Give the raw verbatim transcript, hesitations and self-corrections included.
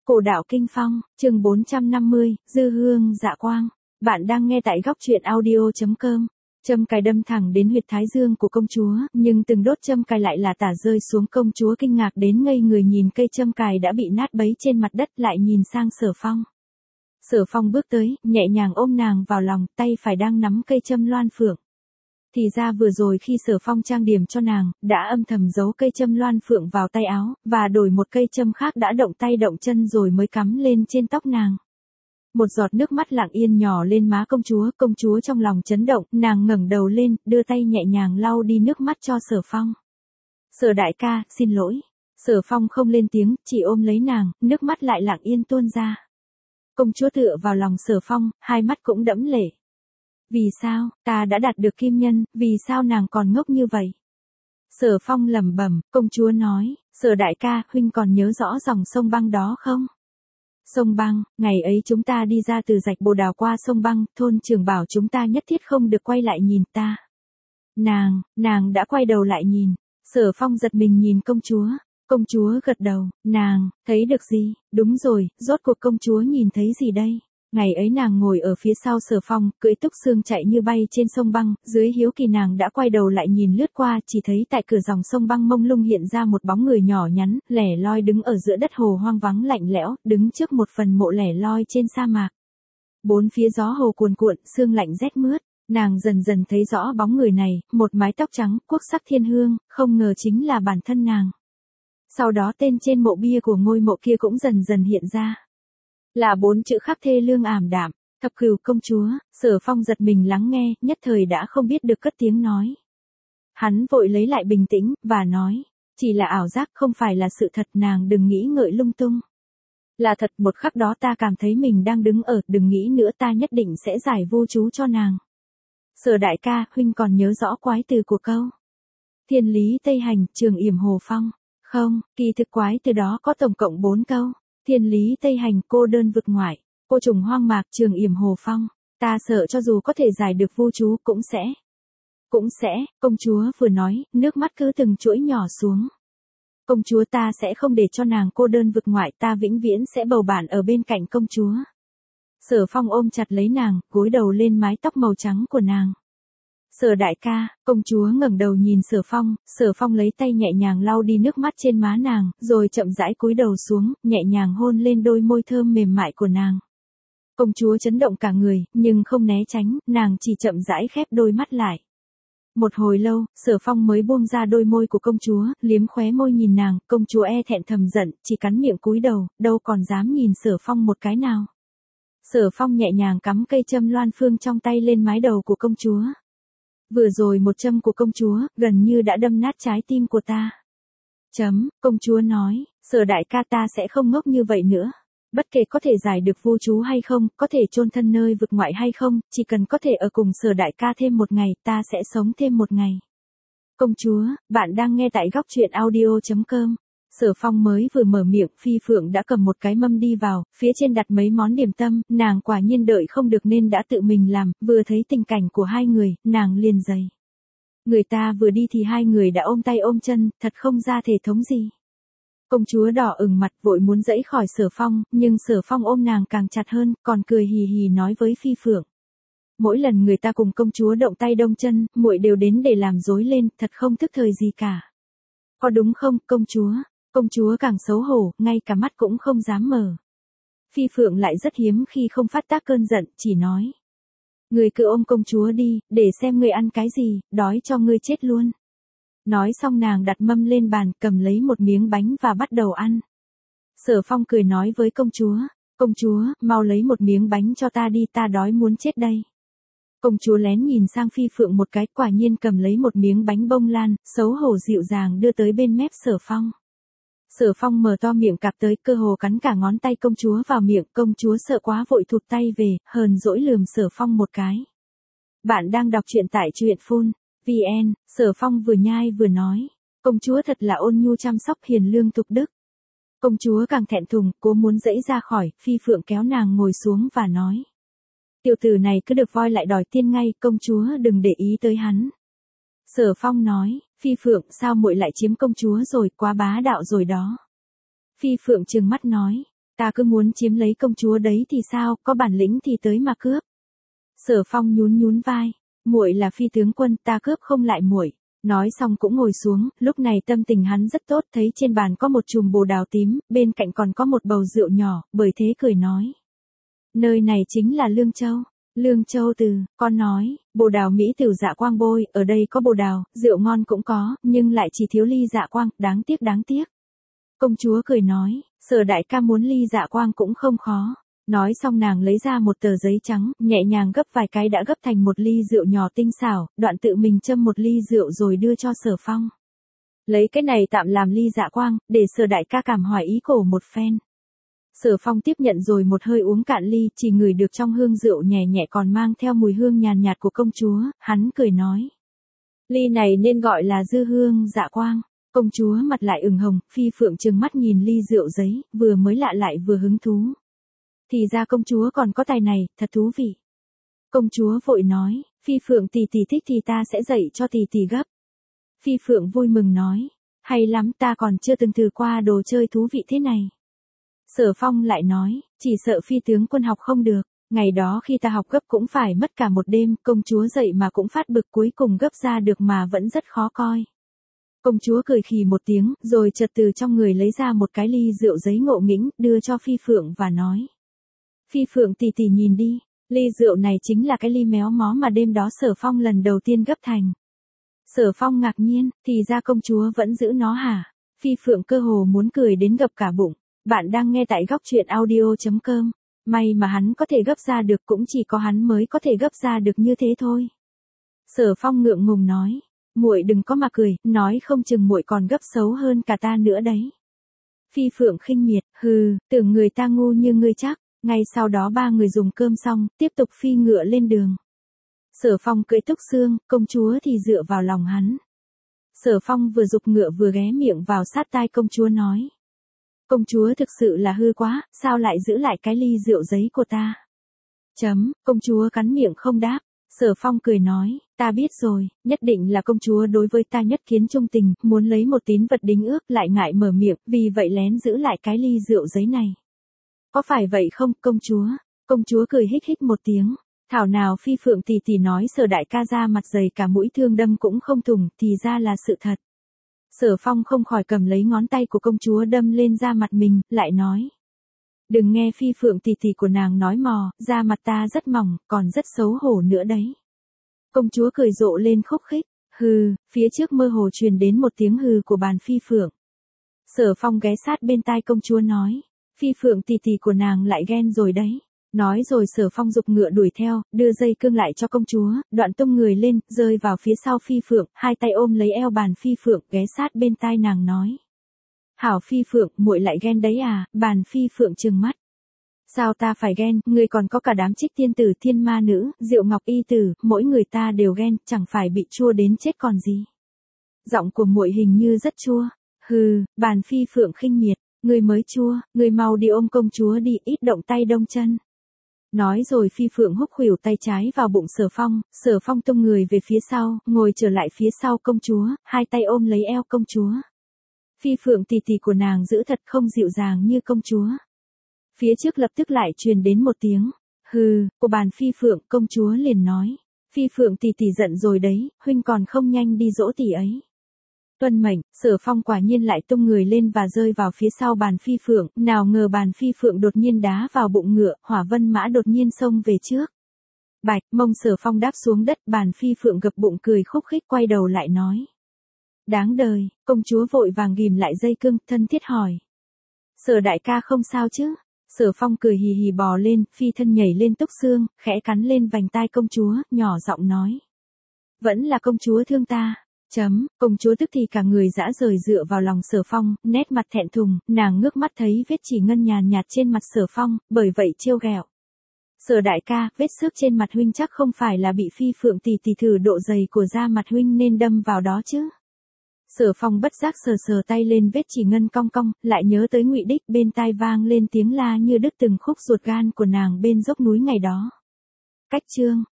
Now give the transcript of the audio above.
Cổ đạo kinh phong, chương bốn trăm năm mươi, dư hương dạ quang. Bạn đang nghe tại góc truyện audio chấm com. Châm cài đâm thẳng đến huyệt thái dương của công chúa, nhưng từng đốt châm cài lại là tả rơi xuống. Công chúa kinh ngạc đến ngây người nhìn cây châm cài đã bị nát bấy trên mặt đất, lại nhìn sang Sở Phong. Sở Phong bước tới, nhẹ nhàng ôm nàng vào lòng, tay phải đang nắm cây châm loan phượng. Thì ra vừa rồi khi Sở Phong trang điểm cho nàng, đã âm thầm giấu cây châm loan phượng vào tay áo, và đổi một cây châm khác đã động tay động chân rồi mới cắm lên trên tóc nàng. Một giọt nước mắt lặng yên nhỏ lên má công chúa, công chúa trong lòng chấn động, nàng ngẩng đầu lên, đưa tay nhẹ nhàng lau đi nước mắt cho Sở Phong. Sở đại ca, xin lỗi. Sở Phong không lên tiếng, chỉ ôm lấy nàng, nước mắt lại lặng yên tuôn ra. Công chúa tựa vào lòng Sở Phong, hai mắt cũng đẫm lệ. Vì sao, ta đã đạt được kim nhân, vì sao nàng còn ngốc như vậy? Sở Phong lẩm bẩm, công chúa nói, Sở đại ca, huynh còn nhớ rõ dòng sông băng đó không? Sông băng, ngày ấy chúng ta đi ra từ rạch Bồ Đào qua sông băng, thôn trưởng bảo chúng ta nhất thiết không được quay lại nhìn ta. Nàng, nàng đã quay đầu lại nhìn. Sở Phong giật mình nhìn công chúa. Công chúa gật đầu, nàng, thấy được gì? Đúng rồi, rốt cuộc công chúa nhìn thấy gì đây? Ngày ấy nàng ngồi ở phía sau Sở Phong, cưỡi túc xương chạy như bay trên sông băng, dưới hiếu kỳ nàng đã quay đầu lại nhìn lướt qua, chỉ thấy tại cửa dòng sông băng mông lung hiện ra một bóng người nhỏ nhắn, lẻ loi đứng ở giữa đất hồ hoang vắng lạnh lẽo, đứng trước một phần mộ lẻ loi trên sa mạc. Bốn phía gió hồ cuồn cuộn, sương lạnh rét mướt, nàng dần dần thấy rõ bóng người này, một mái tóc trắng, quốc sắc thiên hương, không ngờ chính là bản thân nàng. Sau đó tên trên mộ bia của ngôi mộ kia cũng dần dần hiện ra. Là bốn chữ khắc thê lương ảm đạm, thập cửu công chúa. Sở Phong giật mình lắng nghe, nhất thời đã không biết được cất tiếng nói. Hắn vội lấy lại bình tĩnh, và nói, chỉ là ảo giác, không phải là sự thật, nàng đừng nghĩ ngợi lung tung. Là thật, một khắc đó ta cảm thấy mình đang đứng ở, đừng nghĩ nữa, ta nhất định sẽ giải vô chú cho nàng. Sở đại ca, huynh còn nhớ rõ quái từ của câu Thiên lý Tây hành, Trường yểm Hồ Phong. Không, kỳ thực quái từ đó có tổng cộng bốn câu. Thiên lý Tây hành, cô đơn vực ngoại, cô trùng hoang mạc, Trường yểm Hồ Phong. Ta sợ cho dù có thể giải được vô chú cũng sẽ. Cũng sẽ, công chúa vừa nói, nước mắt cứ từng chuỗi nhỏ xuống. Công chúa, ta sẽ không để cho nàng cô đơn vực ngoại, ta vĩnh viễn sẽ bầu bạn ở bên cạnh công chúa. Sở Phong ôm chặt lấy nàng, gối đầu lên mái tóc màu trắng của nàng. Sở đại ca, công chúa ngẩng đầu nhìn Sở Phong, Sở Phong lấy tay nhẹ nhàng lau đi nước mắt trên má nàng, rồi chậm rãi cúi đầu xuống, nhẹ nhàng hôn lên đôi môi thơm mềm mại của nàng. Công chúa chấn động cả người, nhưng không né tránh, nàng chỉ chậm rãi khép đôi mắt lại. Một hồi lâu, Sở Phong mới buông ra đôi môi của công chúa, liếm khóe môi nhìn nàng, công chúa e thẹn thầm giận, chỉ cắn miệng cúi đầu, đâu còn dám nhìn Sở Phong một cái nào. Sở Phong nhẹ nhàng cắm cây châm loan phương trong tay lên mái đầu của công chúa. Vừa rồi một châm của công chúa, gần như đã đâm nát trái tim của ta. Chấm, công chúa nói, Sở đại ca, ta sẽ không ngốc như vậy nữa. Bất kể có thể giải được vô chú hay không, có thể chôn thân nơi vực ngoại hay không, chỉ cần có thể ở cùng Sở đại ca thêm một ngày, ta sẽ sống thêm một ngày. Công chúa, bạn đang nghe tại góc truyện audio chấm com. Sở Phong mới vừa mở miệng, Phi Phượng đã cầm một cái mâm đi vào, phía trên đặt mấy món điểm tâm, nàng quả nhiên đợi không được nên đã tự mình làm, vừa thấy tình cảnh của hai người, nàng liền dày. Người ta vừa đi thì hai người đã ôm tay ôm chân, thật không ra thể thống gì. Công chúa đỏ ửng mặt vội muốn dẫy khỏi Sở Phong, nhưng Sở Phong ôm nàng càng chặt hơn, còn cười hì hì nói với Phi Phượng. Mỗi lần người ta cùng công chúa động tay động chân, muội đều đến để làm rối lên, thật không thức thời gì cả. Có đúng không, công chúa? Công chúa càng xấu hổ, ngay cả mắt cũng không dám mở. Phi Phượng lại rất hiếm khi không phát tác cơn giận, chỉ nói. Người cứ ôm công chúa đi, để xem người ăn cái gì, đói cho ngươi chết luôn. Nói xong nàng đặt mâm lên bàn, cầm lấy một miếng bánh và bắt đầu ăn. Sở Phong cười nói với công chúa. Công chúa, mau lấy một miếng bánh cho ta đi, ta đói muốn chết đây. Công chúa lén nhìn sang Phi Phượng một cái, quả nhiên cầm lấy một miếng bánh bông lan, xấu hổ dịu dàng đưa tới bên mép Sở Phong. Sở Phong mở to miệng cạp tới, cơ hồ cắn cả ngón tay công chúa vào miệng, công chúa sợ quá vội thụt tay về, hờn dỗi lườm Sở Phong một cái. Bạn đang đọc truyện tại truyện phun chấm vn, Sở Phong vừa nhai vừa nói, công chúa thật là ôn nhu chăm sóc hiền lương thục đức. Công chúa càng thẹn thùng, cố muốn dẫy ra khỏi, Phi Phượng kéo nàng ngồi xuống và nói. Tiểu tử này cứ được voi lại đòi tiên ngay, công chúa đừng để ý tới hắn. Sở Phong nói, Phi Phượng, sao muội lại chiếm công chúa rồi, quá bá đạo rồi đó. Phi Phượng trừng mắt nói, ta cứ muốn chiếm lấy công chúa đấy thì sao, có bản lĩnh thì tới mà cướp. Sở Phong nhún nhún vai, muội là phi tướng quân, ta cướp không lại muội. Nói xong cũng ngồi xuống, lúc này tâm tình hắn rất tốt, thấy trên bàn có một chùm bồ đào tím, bên cạnh còn có một bầu rượu nhỏ, bởi thế cười nói. Nơi này chính là Lương Châu. Lương Châu từ, con nói, bồ đào Mỹ Tửu Dạ Quang bôi, ở đây có bồ đào, rượu ngon cũng có, nhưng lại chỉ thiếu ly Dạ Quang, đáng tiếc đáng tiếc. Công chúa cười nói, Sở đại ca muốn ly Dạ Quang cũng không khó. Nói xong nàng lấy ra một tờ giấy trắng, nhẹ nhàng gấp vài cái đã gấp thành một ly rượu nhỏ tinh xảo, đoạn tự mình châm một ly rượu rồi đưa cho Sở Phong. Lấy cái này tạm làm ly Dạ Quang, để Sở đại ca cảm hỏi ý cổ một phen. Sở Phong tiếp nhận rồi một hơi uống cạn ly, chỉ ngửi được trong hương rượu nhẹ nhẹ còn mang theo mùi hương nhàn nhạt của công chúa, hắn cười nói. Ly này nên gọi là dư hương Dạ Quang. Công chúa mặt lại ửng hồng, Phi Phượng trừng mắt nhìn ly rượu giấy, vừa mới lạ lại vừa hứng thú. Thì ra công chúa còn có tài này, thật thú vị. Công chúa vội nói, Phi Phượng tỷ tỷ thích thì ta sẽ dạy cho tỷ tỷ gấp. Phi Phượng vui mừng nói, hay lắm, ta còn chưa từng thử qua đồ chơi thú vị thế này. Sở Phong lại nói, chỉ sợ phi tướng quân học không được, ngày đó khi ta học gấp cũng phải mất cả một đêm, công chúa dậy mà cũng phát bực, cuối cùng gấp ra được mà vẫn rất khó coi. Công chúa cười khì một tiếng, rồi chợt từ trong người lấy ra một cái ly rượu giấy ngộ nghĩnh, đưa cho Phi Phượng và nói. Phi Phượng tỷ tỷ nhìn đi, ly rượu này chính là cái ly méo mó mà đêm đó Sở Phong lần đầu tiên gấp thành. Sở Phong ngạc nhiên, thì ra công chúa vẫn giữ nó hả? Phi Phượng cơ hồ muốn cười đến gập cả bụng. Bạn đang nghe tại góc truyện audio chấm com. May mà hắn có thể gấp ra được, cũng chỉ có hắn mới có thể gấp ra được như thế thôi. Sở Phong ngượng ngùng nói, muội đừng có mà cười, nói không chừng muội còn gấp xấu hơn cả ta nữa đấy. Phi Phượng khinh miệt, hừ, tưởng người ta ngu như ngươi chắc. Ngay sau đó ba người dùng cơm xong, tiếp tục phi ngựa lên đường. Sở Phong cưỡi Túc Xương, công chúa thì dựa vào lòng hắn. Sở Phong vừa giục ngựa vừa ghé miệng vào sát tai công chúa nói. Công chúa thực sự là hư quá, sao lại giữ lại cái ly rượu giấy của ta? Chấm, công chúa cắn miệng không đáp. Sở Phong cười nói, ta biết rồi, nhất định là công chúa đối với ta nhất kiến trung tình, muốn lấy một tín vật đính ước lại ngại mở miệng, vì vậy lén giữ lại cái ly rượu giấy này. Có phải vậy không, công chúa? Công chúa cười hích hích một tiếng. Thảo nào Phi Phượng tỷ tỷ nói Sở đại ca ra mặt dày cả mũi thương đâm cũng không thủng, thì ra là sự thật. Sở Phong không khỏi cầm lấy ngón tay của công chúa đâm lên da mặt mình, lại nói. Đừng nghe Phi Phượng tỷ tỷ của nàng nói mò, da mặt ta rất mỏng, còn rất xấu hổ nữa đấy. Công chúa cười rộ lên khúc khích, hừ, phía trước mơ hồ truyền đến một tiếng hừ của bàn Phi Phượng. Sở Phong ghé sát bên tai công chúa nói. Phi Phượng tỷ tỷ của nàng lại ghen rồi đấy. Nói rồi Sở Phong giục ngựa đuổi theo, đưa dây cương lại cho công chúa, đoạn tung người lên, rơi vào phía sau Phi Phượng, hai tay ôm lấy eo bàn Phi Phượng, ghé sát bên tai nàng nói. Hảo Phi Phượng, muội lại ghen đấy à? Bàn Phi Phượng trừng mắt. Sao ta phải ghen, người còn có cả đám Trích tiên tử, Thiên ma nữ, Diệu Ngọc y tử, mỗi người ta đều ghen, chẳng phải bị chua đến chết còn gì. Giọng của muội hình như rất chua. Hừ, bàn Phi Phượng khinh miệt. Người mới chua, người mau đi ôm công chúa đi, ít động tay đông chân. Nói rồi Phi Phượng húc khuỷu tay trái vào bụng Sở Phong, Sở Phong tung người về phía sau, ngồi trở lại phía sau công chúa, hai tay ôm lấy eo công chúa. Phi Phượng tỷ tỷ của nàng giữ thật không dịu dàng như công chúa. Phía trước lập tức lại truyền đến một tiếng, hừ, của bàn Phi Phượng, công chúa liền nói. Phi Phượng tỷ tỷ giận rồi đấy, huynh còn không nhanh đi dỗ tỷ ấy. Tuân mệnh, Sở Phong quả nhiên lại tung người lên và rơi vào phía sau bàn Phi Phượng, nào ngờ bàn Phi Phượng đột nhiên đá vào bụng ngựa, Hỏa Vân Mã đột nhiên xông về trước. Bạch, mông Sở Phong đáp xuống đất, bàn Phi Phượng gập bụng cười khúc khích quay đầu lại nói. Đáng đời, công chúa vội vàng ghìm lại dây cương, thân thiết hỏi. Sở đại ca không sao chứ? Sở Phong cười hì hì bò lên, phi thân nhảy lên Túc Xương, khẽ cắn lên vành tai công chúa, nhỏ giọng nói. Vẫn là công chúa thương ta. Chấm, công chúa tức thì cả người dã rời dựa vào lòng Sở Phong, nét mặt thẹn thùng, nàng ngước mắt thấy vết chỉ ngân nhàn nhạt trên mặt Sở Phong, bởi vậy trêu ghẹo. Sở đại ca, vết xước trên mặt huynh chắc không phải là bị Phi Phượng tỷ tỷ thử độ dày của da mặt huynh nên đâm vào đó chứ? Sở Phong bất giác sờ sờ tay lên vết chỉ ngân cong cong, lại nhớ tới Ngụy Đích, bên tai vang lên tiếng la như đứt từng khúc ruột gan của nàng bên dốc núi ngày đó. Cách chương